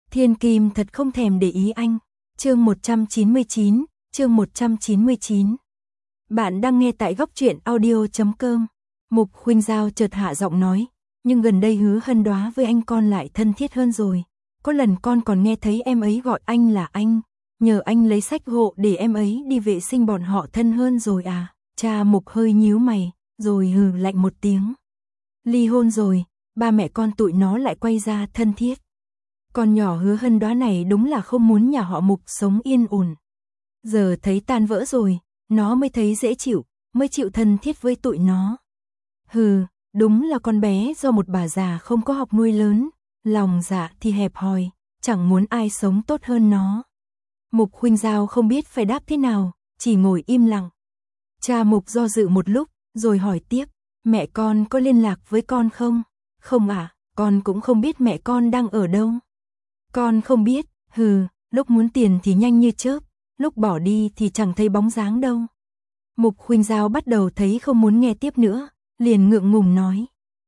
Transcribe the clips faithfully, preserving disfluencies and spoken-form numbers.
Thiên Kim thật không thèm để ý anh. Chương một trăm chín mươi chín, chương một trăm chín mươi chín. Bạn đang nghe tại góc truyện audio chấm com. Mục Khuynh Giao chợt hạ giọng nói, nhưng gần đây Hứa Hân Đoá với anh con lại thân thiết hơn rồi. Có lần con còn nghe thấy em ấy gọi anh là anh, nhờ anh lấy sách hộ để em ấy đi vệ sinh, bọn họ thân hơn rồi à? Cha Mục hơi nhíu mày, rồi hừ lạnh một tiếng. Ly hôn rồi, ba mẹ con tụi nó lại quay ra thân thiết. Con nhỏ Hứa Hân Đoá này đúng là không muốn nhà họ Mục sống yên ổn. Giờ thấy tan vỡ rồi, nó mới thấy dễ chịu, mới chịu thân thiết với tụi nó. Hừ, đúng là con bé do một bà già không có học nuôi lớn, lòng dạ thì hẹp hòi, chẳng muốn ai sống tốt hơn nó. Mục Khuynh Giao không biết phải đáp thế nào, chỉ ngồi im lặng. Cha Mục do dự một lúc, rồi hỏi tiếp, mẹ con có liên lạc với con không? Không ạ, à, con cũng không biết mẹ con đang ở đâu. Con không biết, hừ, lúc muốn tiền thì nhanh như chớp, lúc bỏ đi thì chẳng thấy bóng dáng đâu. Mục Khuynh Giao bắt đầu thấy không muốn nghe tiếp nữa, liền ngượng ngùng nói.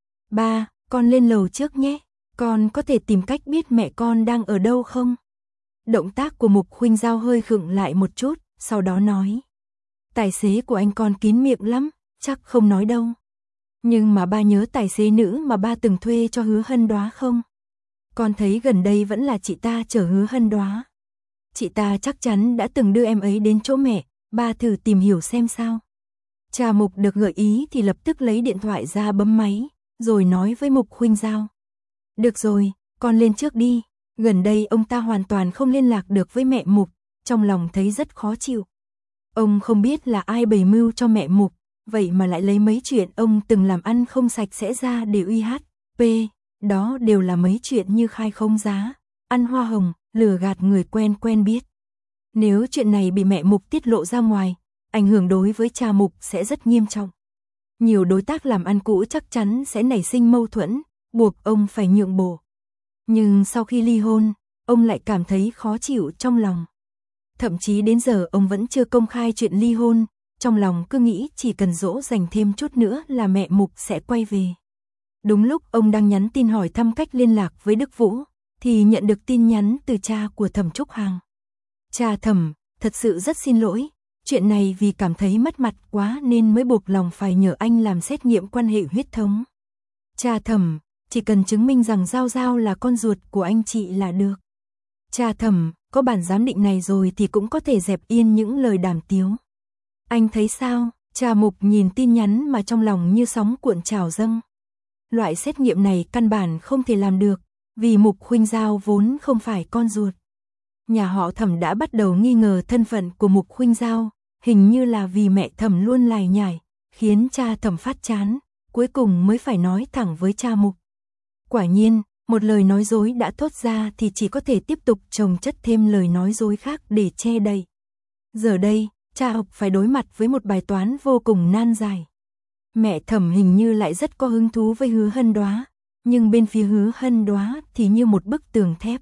Ba, con lên lầu trước nhé, con có thể tìm cách biết mẹ con đang ở đâu không? Động tác của Mục Khuynh Giao hơi khựng lại một chút, sau đó nói. Tài xế của anh con kín miệng lắm, chắc không nói đâu. Nhưng mà ba nhớ tài xế nữ mà ba từng thuê cho Hứa Hân Đoá không? Con thấy gần đây vẫn là chị ta chở Hứa Hân Đoá. Chị ta chắc chắn đã từng đưa em ấy đến chỗ mẹ, ba thử tìm hiểu xem sao. Cha Mục được gợi ý thì lập tức lấy điện thoại ra bấm máy, rồi nói với Mục Khuynh Giao. Được rồi, con lên trước đi, gần đây ông ta hoàn toàn không liên lạc được với mẹ Mục, trong lòng thấy rất khó chịu. Ông không biết là ai bày mưu cho mẹ Mục, vậy mà lại lấy mấy chuyện ông từng làm ăn không sạch sẽ ra để uy hát, p, đó đều là mấy chuyện như khai không giá, ăn hoa hồng, lừa gạt người quen quen biết. Nếu chuyện này bị mẹ Mục tiết lộ ra ngoài, ảnh hưởng đối với cha Mục sẽ rất nghiêm trọng. Nhiều đối tác làm ăn cũ chắc chắn sẽ nảy sinh mâu thuẫn, buộc ông phải nhượng bộ. Nhưng sau khi ly hôn, ông lại cảm thấy khó chịu trong lòng. Thậm chí đến giờ ông vẫn chưa công khai chuyện ly hôn, trong lòng cứ nghĩ chỉ cần dỗ dành thêm chút nữa là mẹ Mục sẽ quay về. Đúng lúc ông đang nhắn tin hỏi thăm cách liên lạc với Đức Vũ, thì nhận được tin nhắn từ cha của Thẩm Trúc Hằng. Cha Thẩm, thật sự rất xin lỗi, chuyện này vì cảm thấy mất mặt quá nên mới buộc lòng phải nhờ anh làm xét nghiệm quan hệ huyết thống. Cha Thẩm, chỉ cần chứng minh rằng Giao Giao là con ruột của anh chị là được. Cha Thẩm, có bản giám định này rồi thì cũng có thể dẹp yên những lời đàm tiếu. Anh thấy sao? Cha Mục nhìn tin nhắn mà trong lòng như sóng cuộn trào dâng. Loại xét nghiệm này căn bản không thể làm được, vì Mục Khuynh Giao vốn không phải con ruột. Nhà họ Thẩm đã bắt đầu nghi ngờ thân phận của Mục Khuynh Giao, hình như là vì mẹ Thẩm luôn lải nhải, khiến cha Thẩm phát chán, cuối cùng mới phải nói thẳng với cha Mục. Quả nhiên, một lời nói dối đã thốt ra thì chỉ có thể tiếp tục chồng chất thêm lời nói dối khác để che đậy. Giờ đây, cha Mục phải đối mặt với một bài toán vô cùng nan giải. Mẹ Thẩm hình như lại rất có hứng thú với Hứa Hân Đoá, nhưng bên phía Hứa Hân Đoá thì như một bức tường thép.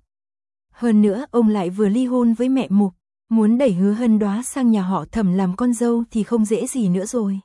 Hơn nữa ông lại vừa ly hôn với mẹ Mục, muốn đẩy Hứa Hân Đoá sang nhà họ Thẩm làm con dâu thì không dễ gì nữa rồi.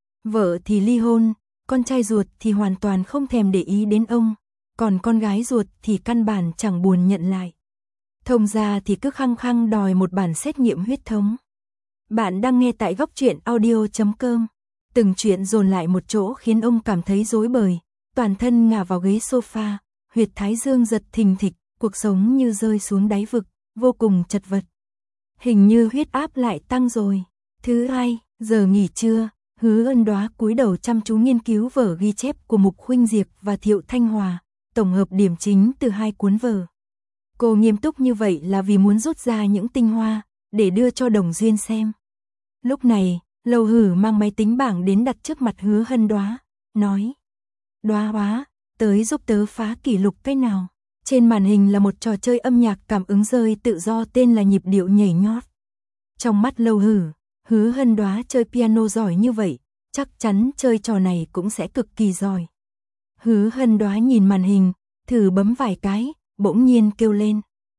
Vợ thì ly hôn, con trai ruột thì hoàn toàn không thèm để ý đến ông, còn con gái ruột thì căn bản chẳng buồn nhận lại. Thông ra thì cứ khăng khăng đòi một bản xét nghiệm huyết thống. Bạn đang nghe tại góc truyện audio chấm com. Từng chuyện dồn lại một chỗ khiến ông cảm thấy rối bời, toàn thân ngả vào ghế sofa, huyệt thái dương giật thình thịch, cuộc sống như rơi xuống đáy vực, vô cùng chật vật. Hình như huyết áp lại tăng rồi. Thứ hai, giờ nghỉ trưa, Hứa Hân Đoá cúi đầu chăm chú nghiên cứu vở ghi chép của Mục Khuynh Diệp và Thiệu Thanh Hòa, tổng hợp điểm chính từ hai cuốn vở. Cô nghiêm túc như vậy là vì muốn rút ra những tinh hoa, để đưa cho Đồng Duyên xem. Lúc này, Lầu Hử mang máy tính bảng đến đặt trước mặt Hứa Hân Đoá, nói. Đoá Đoá, tới giúp tớ phá kỷ lục cái nào. Trên màn hình là một trò chơi âm nhạc cảm ứng rơi tự do tên là nhịp điệu nhảy nhót. Trong mắt Lầu Hử, Hứa Hân Đoá chơi piano giỏi như vậy, chắc chắn chơi trò này cũng sẽ cực kỳ giỏi. Hứa Hân Đoá nhìn màn hình, thử bấm vài cái, bỗng nhiên kêu lên.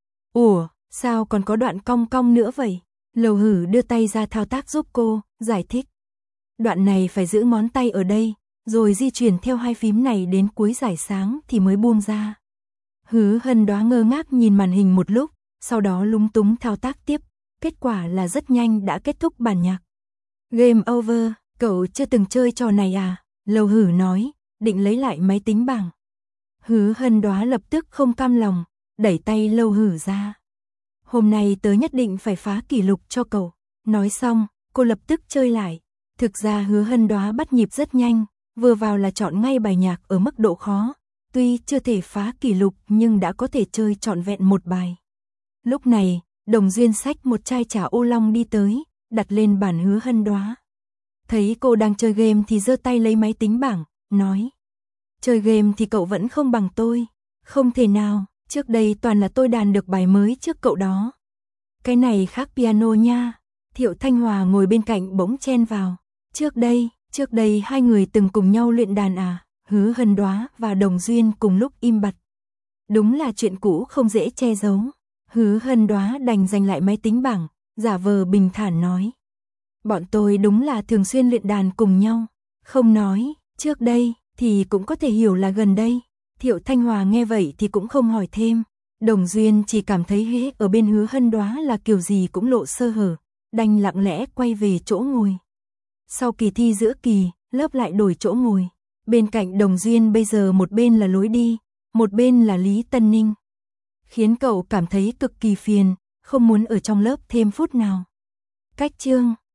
Ủa, sao còn có đoạn cong cong nữa vậy? Lầu Hử đưa tay ra thao tác giúp cô, giải thích. Đoạn này phải giữ ngón tay ở đây, rồi di chuyển theo hai phím này đến cuối dải sáng thì mới buông ra. Hứa Hân Đoá ngơ ngác nhìn màn hình một lúc, sau đó lúng túng thao tác tiếp, kết quả là rất nhanh đã kết thúc bản nhạc. Game over, cậu chưa từng chơi trò này à? Lâu Hử nói, định lấy lại máy tính bảng. Hứa Hân Đoá lập tức không cam lòng, đẩy tay Lâu Hử ra. Hôm nay tớ nhất định phải phá kỷ lục cho cậu. Nói xong, cô lập tức chơi lại. Thực ra Hứa Hân Đoá bắt nhịp rất nhanh, vừa vào là chọn ngay bài nhạc ở mức độ khó. Tuy chưa thể phá kỷ lục nhưng đã có thể chơi trọn vẹn một bài. Lúc này, Đồng Duyên xách một chai trà ô long đi tới, đặt lên bàn Hứa Hân Đoá. Thấy cô đang chơi game thì giơ tay lấy máy tính bảng, nói. Chơi game thì cậu vẫn không bằng tôi. Không thể nào, trước đây toàn là tôi đàn được bài mới trước cậu đó. Cái này khác piano nha. Thiệu Thanh Hòa ngồi bên cạnh bỗng chen vào. Trước đây, trước đây hai người từng cùng nhau luyện đàn à? Hứa Hân Đoá và Đồng Duyên cùng lúc im bặt. Đúng là chuyện cũ không dễ che giấu. Hứa Hân Đoá đành giành lại máy tính bảng, giả vờ bình thản nói. Bọn tôi đúng là thường xuyên luyện đàn cùng nhau. Không nói, trước đây, thì cũng có thể hiểu là gần đây. Thiệu Thanh Hòa nghe vậy thì cũng không hỏi thêm. Đồng Duyên chỉ cảm thấy hế ở bên Hứa Hân Đoá là kiểu gì cũng lộ sơ hở, đành lặng lẽ quay về chỗ ngồi. Sau kỳ thi giữa kỳ, lớp lại đổi chỗ ngồi. Bên cạnh Đồng Duyên bây giờ một bên là lối đi, một bên là Lý Tân Ninh. Khiến cậu cảm thấy cực kỳ phiền, không muốn ở trong lớp thêm phút nào. Cách chương